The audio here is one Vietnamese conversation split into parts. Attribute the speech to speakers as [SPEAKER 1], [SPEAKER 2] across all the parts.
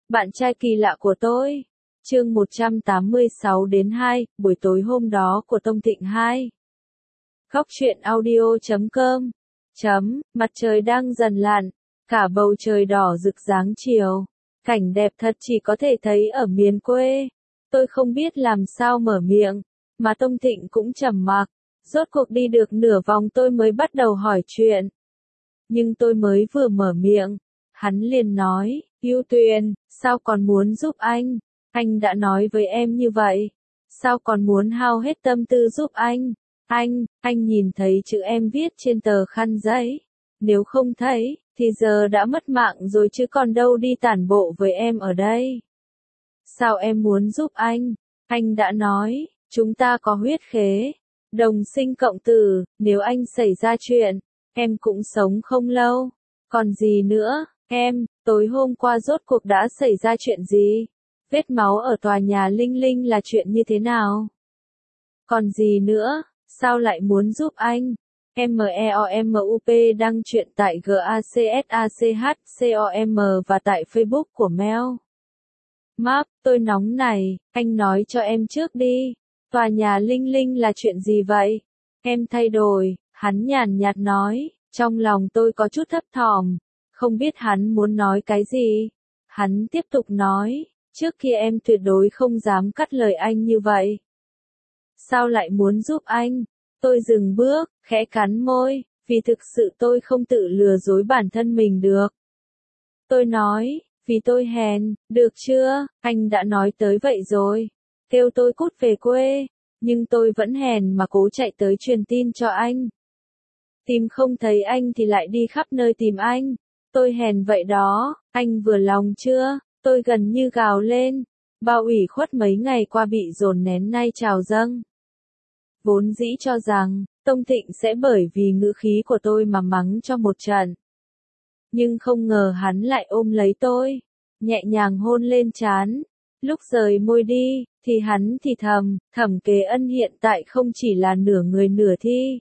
[SPEAKER 1] Bạn trai kỳ lạ của tôi. Chương 186 đến 2, buổi tối hôm đó của Tông Thịnh 2. Góc truyện audio.com. Mặt trời đang dần lặn, cả bầu trời đỏ rực dáng chiều. Cảnh đẹp thật chỉ có thể thấy ở miền quê. Tôi không biết làm sao mở miệng, mà Tông Thịnh cũng trầm mặc. Rốt cuộc đi được nửa vòng tôi mới bắt đầu hỏi chuyện. Nhưng tôi mới vừa mở miệng, hắn liền nói, Yêu Tuyền, sao còn muốn giúp anh? Anh đã nói với em như vậy. Sao còn muốn hao hết tâm tư giúp anh? Anh nhìn thấy chữ em viết trên tờ khăn giấy. Nếu không thấy, thì giờ đã mất mạng rồi chứ còn đâu đi tản bộ với em ở đây. Sao em muốn giúp anh? Anh đã nói, chúng ta có huyết khế, đồng sinh cộng tử, nếu anh xảy ra chuyện, em cũng sống không lâu. Còn gì nữa, tối hôm qua rốt cuộc đã xảy ra chuyện gì? Vết máu ở tòa nhà Linh Linh là chuyện như thế nào? Còn gì nữa, sao lại muốn giúp anh? MEOMUP đăng chuyện tại GACSACHCOM và tại Facebook của Mel. Mark, tôi nóng này, anh nói cho em trước đi. Tòa nhà Linh Linh là chuyện gì vậy? Em thay đổi, hắn nhàn nhạt nói, trong lòng tôi có chút thấp thỏm, không biết hắn muốn nói cái gì. Hắn tiếp tục nói, trước kia em tuyệt đối không dám cắt lời anh như vậy. Sao lại muốn giúp anh? Tôi dừng bước, khẽ cắn môi, vì thực sự tôi không tự lừa dối bản thân mình được. Tôi nói, vì tôi hèn, được chưa, anh đã nói tới vậy rồi. Kêu tôi cút về quê, nhưng tôi vẫn hèn mà cố chạy tới truyền tin cho anh. Tìm không thấy anh thì lại đi khắp nơi tìm anh. Tôi hèn vậy đó, anh vừa lòng chưa? Tôi gần như gào lên. Bao ủy khuất mấy ngày qua bị dồn nén nay trào dâng. Vốn dĩ cho rằng, Tông Thịnh sẽ bởi vì ngữ khí của tôi mà mắng cho một trận. Nhưng không ngờ hắn lại ôm lấy tôi, nhẹ nhàng hôn lên trán. Lúc rời môi đi, thì hắn thì Thẩm Kế Ân hiện tại không chỉ là nửa người nửa thi.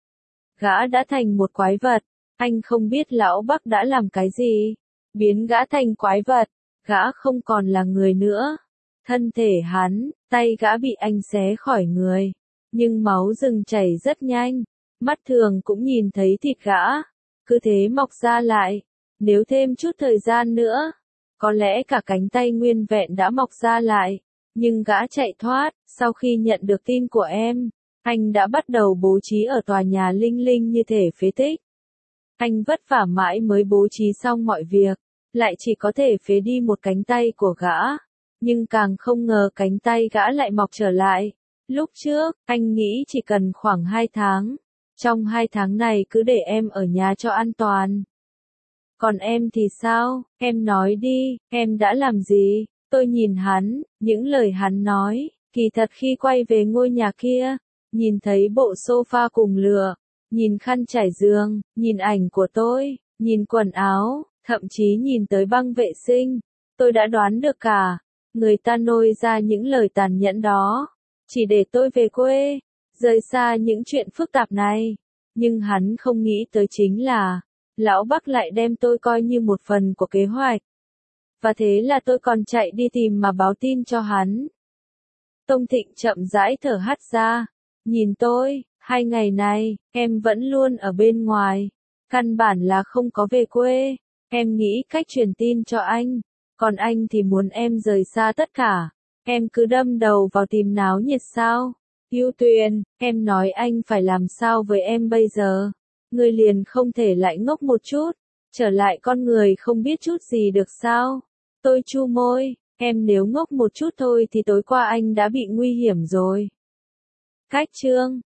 [SPEAKER 1] Gã đã thành một quái vật, anh không biết lão Bắc đã làm cái gì, biến gã thành quái vật, gã không còn là người nữa. Thân thể hắn, tay gã bị anh xé khỏi người, nhưng máu dừng chảy rất nhanh, mắt thường cũng nhìn thấy thịt gã, cứ thế mọc ra lại, nếu thêm chút thời gian nữa, có lẽ cả cánh tay nguyên vẹn đã mọc ra lại, nhưng gã chạy thoát. Sau khi nhận được tin của em, anh đã bắt đầu bố trí ở tòa nhà Linh Linh như thể phế tích. Anh vất vả mãi mới bố trí xong mọi việc, lại chỉ có thể phế đi một cánh tay của gã, nhưng càng không ngờ cánh tay gã lại mọc trở lại. Lúc trước, anh nghĩ chỉ cần khoảng 2 tháng, trong 2 tháng này cứ để em ở nhà cho an toàn. Còn em thì sao, em nói đi, em đã làm gì? Tôi nhìn hắn, những lời hắn nói, kỳ thật khi quay về ngôi nhà kia, nhìn thấy bộ sofa cùng lửa, nhìn khăn trải giường, nhìn ảnh của tôi, nhìn quần áo, thậm chí nhìn tới băng vệ sinh, tôi đã đoán được cả, người ta nôi ra những lời tàn nhẫn đó, chỉ để tôi về quê, rời xa những chuyện phức tạp này. Nhưng hắn không nghĩ tới chính là, lão Bắc lại đem tôi coi như một phần của kế hoạch. Và thế là tôi còn chạy đi tìm mà báo tin cho hắn. Tông Thịnh chậm rãi thở hắt ra, nhìn tôi, 2 ngày này, em vẫn luôn ở bên ngoài, căn bản là không có về quê, em nghĩ cách truyền tin cho anh, còn anh thì muốn em rời xa tất cả, em cứ đâm đầu vào tìm náo nhiệt sao? Yêu Tuyền, em nói anh phải làm sao với em bây giờ? Người liền không thể lại ngốc một chút, trở lại con người không biết chút gì được sao? Tôi chu môi, em nếu ngốc một chút thôi thì tối qua anh đã bị nguy hiểm rồi. Cách chương